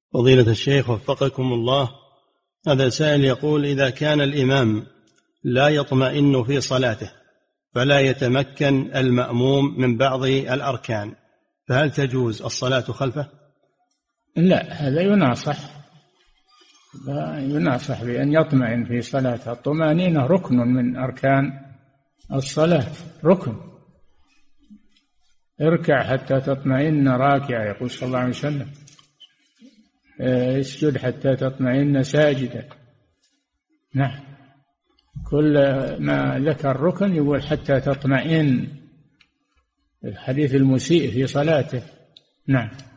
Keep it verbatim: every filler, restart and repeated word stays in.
فضيلة الشيخ وفقكم الله، هذا سائل يقول: إذا كان الإمام لا يطمئن في صلاته فلا يتمكن المأموم من بعض الأركان، فهل تجوز الصلاة خلفه؟ لا، هذا يناصح يناصح بأن يطمئن في صلاته. الطمأنينة ركن من أركان الصلاة، ركن. اركع حتى تطمئن راكعا، يقول صلى الله عليه وسلم. اسجد حتى تطمئن ساجدا. نعم، كل ما ذكر ركن يقول حتى تطمئن. الحديث المسيء في صلاته. نعم.